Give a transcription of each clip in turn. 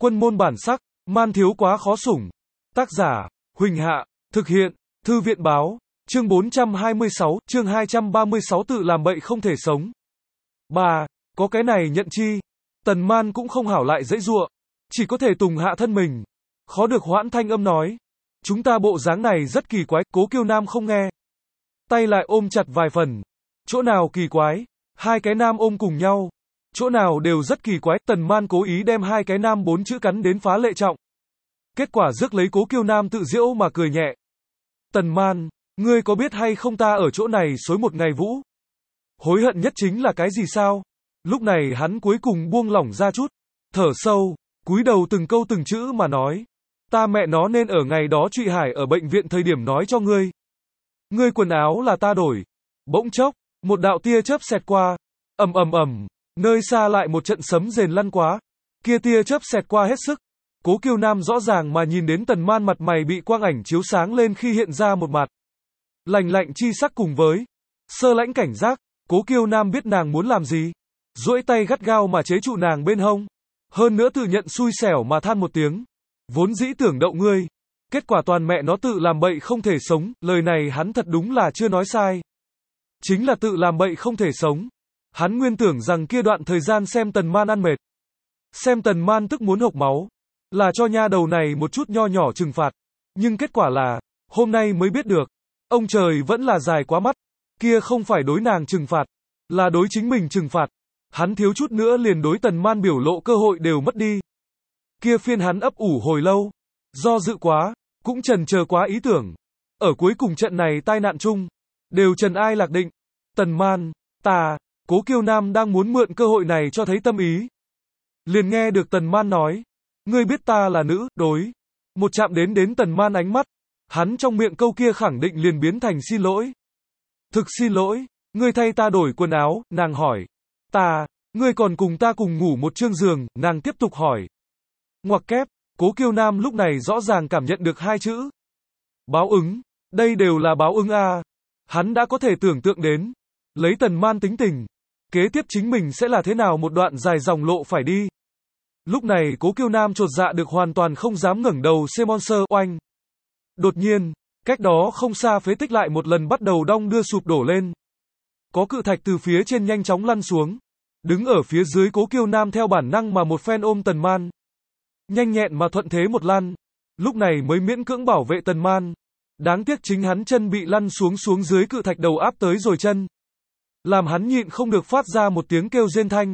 Quân môn bản sắc, man thiếu quá khó sủng. Tác giả, Huỳnh Hạ, thực hiện, Thư viện báo, chương 426, chương 236 tự làm bậy không thể sống. Bà, có cái này nhận chi? Tần Man cũng không hảo lại dãy giụa, chỉ có thể tùng hạ thân mình. Khó được hoãn thanh âm nói. Chúng ta bộ dáng này rất kỳ quái, Cố Kiêu Nam không nghe. Tay lại ôm chặt vài phần. Chỗ nào kỳ quái? Hai cái nam ôm cùng nhau. Chỗ nào đều rất kỳ quái, Tần Man cố ý đem hai cái nam bốn chữ cắn đến phá lệ trọng. Kết quả rước lấy Cố Kiêu Nam tự giễu mà cười nhẹ. Tần Man, ngươi có biết hay không ta ở chỗ này xối một ngày vũ? Hối hận nhất chính là cái gì sao? Lúc này hắn cuối cùng buông lỏng ra chút. Thở sâu, cúi đầu từng câu từng chữ mà nói. Ta mẹ nó nên ở ngày đó Trụy Hải ở bệnh viện thời điểm nói cho ngươi. Ngươi quần áo là ta đổi. Bỗng chốc, một đạo tia chớp xẹt qua. Ầm ầm ầm, nơi xa lại một trận sấm rền lăn quá. Kia tia chớp xẹt qua hết sức. Cố Kiêu Nam rõ ràng mà nhìn đến Tần Man mặt mày bị quang ảnh chiếu sáng lên khi hiện ra một mặt lạnh lạnh chi sắc cùng với sơ lãnh cảnh giác. Cố Kiêu Nam biết nàng muốn làm gì, duỗi tay gắt gao mà chế trụ nàng bên hông. Hơn nữa tự nhận xui xẻo mà than một tiếng. Vốn dĩ tưởng đậu ngươi, kết quả toàn mẹ nó tự làm bậy không thể sống. Lời này hắn thật đúng là chưa nói sai. Chính là tự làm bậy không thể sống. Hắn nguyên tưởng rằng kia đoạn thời gian xem Tần Man ăn mệt, xem Tần Man tức muốn hộc máu, là cho nha đầu này một chút nho nhỏ trừng phạt. Nhưng kết quả là, hôm nay mới biết được, ông trời vẫn là dài quá mắt. Kia không phải đối nàng trừng phạt, là đối chính mình trừng phạt. Hắn thiếu chút nữa liền đối Tần Man biểu lộ cơ hội đều mất đi. Kia phiên hắn ấp ủ hồi lâu, do dự quá, cũng chần chờ quá ý tưởng. Ở cuối cùng trận này tai nạn chung, đều trần ai lạc định. Tần Man, Cố Kiêu Nam đang muốn mượn cơ hội này cho thấy tâm ý. Liền nghe được Tần Man nói, ngươi biết ta là nữ, đối. Một chạm đến Tần Man ánh mắt, hắn trong miệng câu kia khẳng định liền biến thành xin lỗi. Thực xin lỗi, ngươi thay ta đổi quần áo, nàng hỏi. Ngươi còn cùng ta cùng ngủ một chương giường, nàng tiếp tục hỏi. Ngoặc kép, Cố Kiêu Nam lúc này rõ ràng cảm nhận được hai chữ. Báo ứng, đây đều là báo ứng a. Hắn đã có thể tưởng tượng đến, lấy Tần Man tính tình, kế tiếp chính mình sẽ là thế nào một đoạn dài dòng lộ phải đi. Lúc này Cố Kiêu Nam chột dạ được hoàn toàn không dám ngẩng đầu xem monster oanh. Đột nhiên, cách đó không xa phế tích lại một lần bắt đầu đong đưa sụp đổ lên. Có cự thạch từ phía trên nhanh chóng lăn xuống. Đứng ở phía dưới Cố Kiêu Nam theo bản năng mà một phen ôm Tần Man. Nhanh nhẹn mà thuận thế một lăn. Lúc này mới miễn cưỡng bảo vệ Tần Man. Đáng tiếc chính hắn chân bị lăn xuống dưới cự thạch đầu áp tới rồi chân. Làm hắn nhịn không được phát ra một tiếng kêu rên thanh.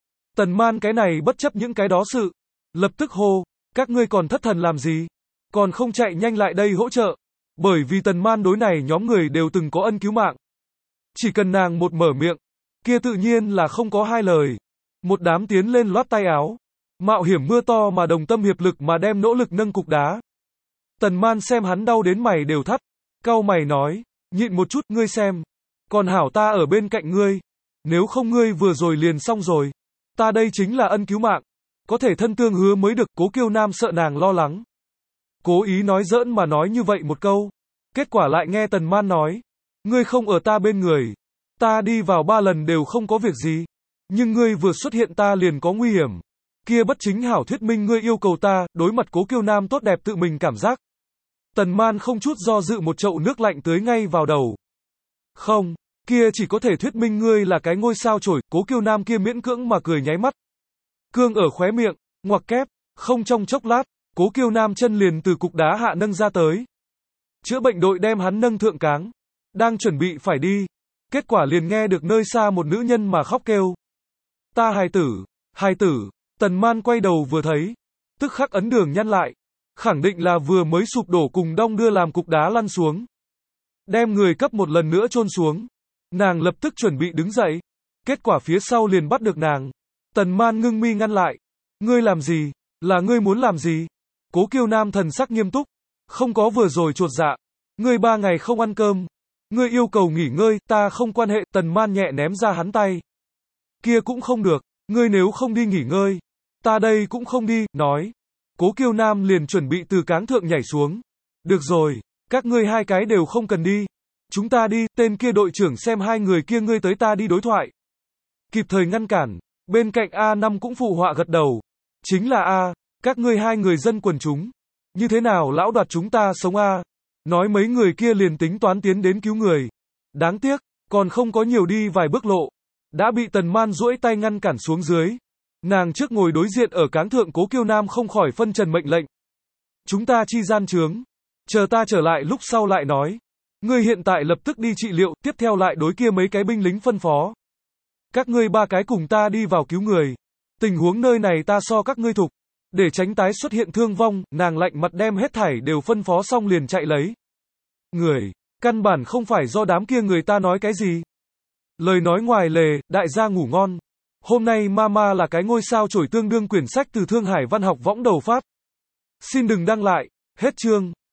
Tần Man cái này bất chấp những cái đó sự. Lập tức hô, các ngươi còn thất thần làm gì? Còn không chạy nhanh lại đây hỗ trợ. Bởi vì Tần Man đối này nhóm người đều từng có ân cứu mạng. Chỉ cần nàng một mở miệng, kia tự nhiên là không có hai lời. Một đám tiến lên loát tay áo. Mạo hiểm mưa to mà đồng tâm hiệp lực mà đem nỗ lực nâng cục đá. Tần Man xem hắn đau đến mày đều thắt. Cau mày nói, nhịn một chút, ngươi xem. Còn hảo ta ở bên cạnh ngươi. Nếu không ngươi vừa rồi liền xong rồi. Ta đây chính là ân cứu mạng. Có thể thân tương hứa mới được. Cố Kiêu Nam sợ nàng lo lắng, cố ý nói giỡn mà nói như vậy một câu. Kết quả lại nghe Tần Man nói, ngươi không ở ta bên người. Ta đi vào 3 lần đều không có việc gì. Nhưng ngươi vừa xuất hiện ta liền có nguy hiểm. Kia bất chính hảo thuyết minh ngươi yêu cầu ta. Đối mặt Cố Kiêu Nam tốt đẹp tự mình cảm giác, Tần Man không chút do dự một chậu nước lạnh tưới ngay vào đầu. Không, kia chỉ có thể thuyết minh ngươi là cái ngôi sao chổi. Cố Kiêu Nam kia miễn cưỡng mà cười nháy mắt. Cương ở khóe miệng, ngoặc kép, không trong chốc lát, Cố Kiêu Nam chân liền từ cục đá hạ nâng ra tới. Chữa bệnh đội đem hắn nâng thượng cáng, đang chuẩn bị phải đi. Kết quả liền nghe được nơi xa một nữ nhân mà khóc kêu. Ta hài tử. Tần Man quay đầu vừa thấy, tức khắc ấn đường nhăn lại. Khẳng định là vừa mới sụp đổ cùng đong đưa làm cục đá lăn xuống. Đem người cấp một lần nữa chôn xuống. Nàng lập tức chuẩn bị đứng dậy. Kết quả phía sau liền bắt được nàng. Tần Man ngưng mi ngăn lại. Ngươi làm gì? Là ngươi muốn làm gì? Cố Kiêu Nam thần sắc nghiêm túc. Không có vừa rồi chột dạ. Ngươi 3 ngày không ăn cơm. Ngươi yêu cầu nghỉ ngơi, ta không quan hệ. Tần Man nhẹ ném ra hắn tay. Kia cũng không được. Ngươi nếu không đi nghỉ ngơi, ta đây cũng không đi, nói. Cố Kiêu Nam liền chuẩn bị từ cáng thượng nhảy xuống. Được rồi, các ngươi hai cái đều không cần đi. Chúng ta đi, tên kia đội trưởng xem hai người kia ngươi tới ta đi đối thoại. Kịp thời ngăn cản, bên cạnh A5 cũng phụ họa gật đầu. Chính là A. Các ngươi hai người dân quần chúng. Như thế nào lão đoạt chúng ta sống a? Nói mấy người kia liền tính toán tiến đến cứu người. Đáng tiếc, còn không có nhiều đi vài bước lộ. Đã bị Tần Man duỗi tay ngăn cản xuống dưới. Nàng trước ngồi đối diện ở cáng thượng Cố Kiêu Nam không khỏi phân trần mệnh lệnh. Chúng ta chi gian trướng. Chờ ta trở lại lúc sau lại nói. Ngươi hiện tại lập tức đi trị liệu, tiếp theo lại đối kia mấy cái binh lính phân phó. Các ngươi ba cái cùng ta đi vào cứu người. Tình huống nơi này ta so các ngươi thục. Để tránh tái xuất hiện thương vong, nàng lạnh mặt đem hết thảy đều phân phó xong liền chạy lấy. Người, căn bản không phải do đám kia người ta nói cái gì. Lời nói ngoài lề, đại gia ngủ ngon. Hôm nay Mama là cái ngôi sao chổi tương đương quyển sách từ Thương Hải Văn học võng đầu phát. Xin đừng đăng lại, hết chương.